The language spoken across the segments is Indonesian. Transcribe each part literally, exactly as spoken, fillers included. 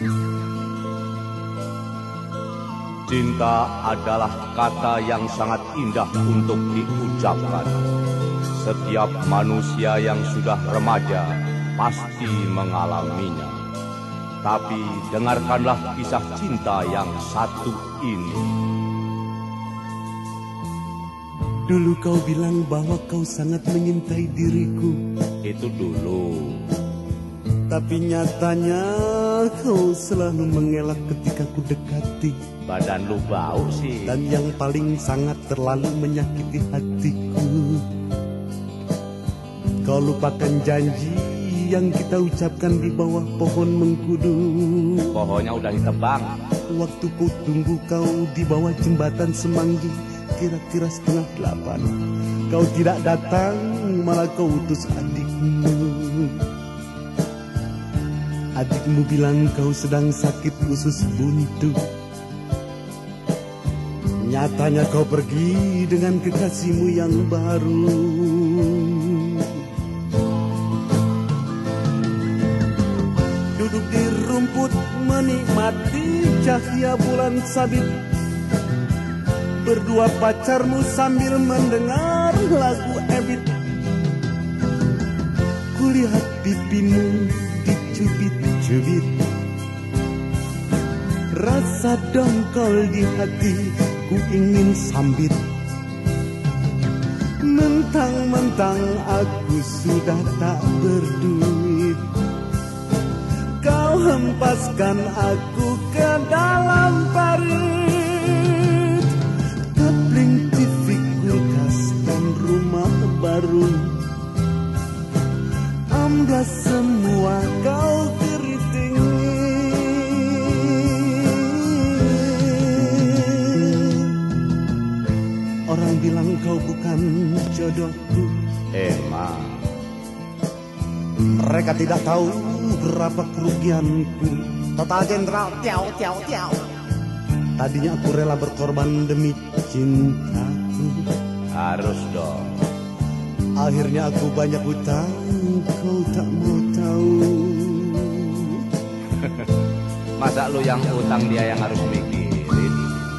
Cinta adalah kata yang sangat indah untuk diucapkan. Setiap manusia yang sudah remaja pasti mengalaminya. Tapi dengarkanlah kisah cinta yang satu ini. Dulu kau bilang bahwa kau sangat mencintai diriku. Itu dulu. Tapi nyatanya kau selalu mengelak ketika ku dekati. Badan lu bau sih. Dan yang paling sangat terlalu menyakiti hatiku, kau lupakan janji yang kita ucapkan di bawah pohon mengkudu. Pohonnya udah ditebang. Waktu ku tunggu kau di bawah jembatan Semanggi, kira-kira setengah delapan, kau tidak datang, malah kau utus adikmu. Adikmu bilang kau sedang sakit usus buntu. Nyatanya kau pergi dengan kekasihmu yang baru. Duduk di rumput menikmati cahaya bulan sabit, berdua pacarmu sambil mendengar lagu Ebit. Kulihat pipimu dicubit-cubit, rasa dongkol di hati ku ingin sambit. Mentang-mentang aku sudah tak berduit, kau hempaskan aku ke dalam parit. Kapling T V, kulkas dan rumah baru, amblas semua kau keriting. Orang bilang kau bukan jodohku. Emang mereka tidak tahu berapa kerugianku. Total Jenderal tiau tiau tiau. Tadinya aku rela berkorban demi cintaku. harus dong. Akhirnya aku banyak hutang, kau tak mau tahu. Masa lu yang utang dia yang harus mikirin?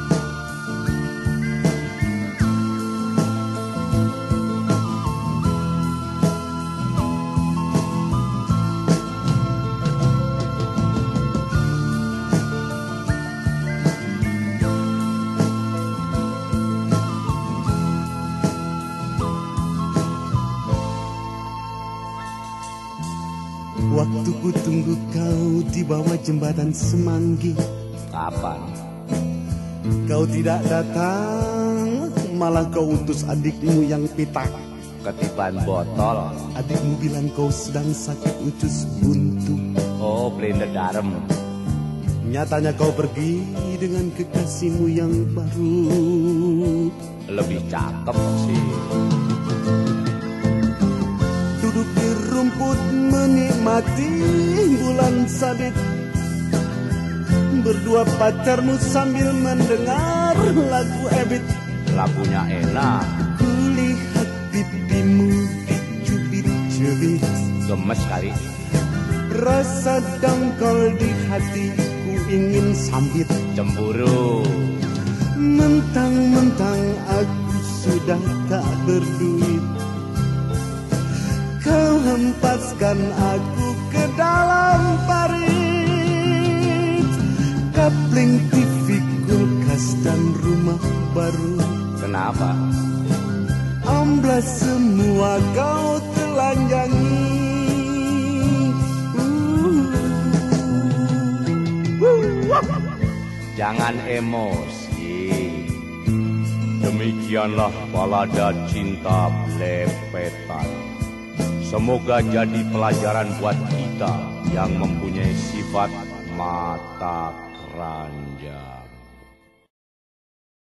Waktu ku tunggu kau di bawah jembatan Semanggi, Kapan? kau tidak datang, malah kau utus adikmu yang pitak. Ketiban botol. Adikmu bilang kau sedang sakit ucus buntu. Oh, blender garam. Nyatanya kau pergi dengan kekasihmu yang baru. Lebih cakep sih. Duduk di rumput menikmati bulan sabit, berdua pacarmu sambil mendengar lagu Ebit. Lagunya enak. Kulihat pipimu dicubit-cubit, Gemes kali. rasa dongkol di hati ku ingin sambit. Cemburu. Mentang-mentang aku sudah tak berduit, kau hempaskan aku ke dalam parit. Kapling T V, kulkas dan rumah baru, Kenapa? amblas semua kau telanjangi. Jangan emosi. Demikianlah balada cinta belepetan. Semoga jadi pelajaran buat kita yang mempunyai sifat mata keranjang.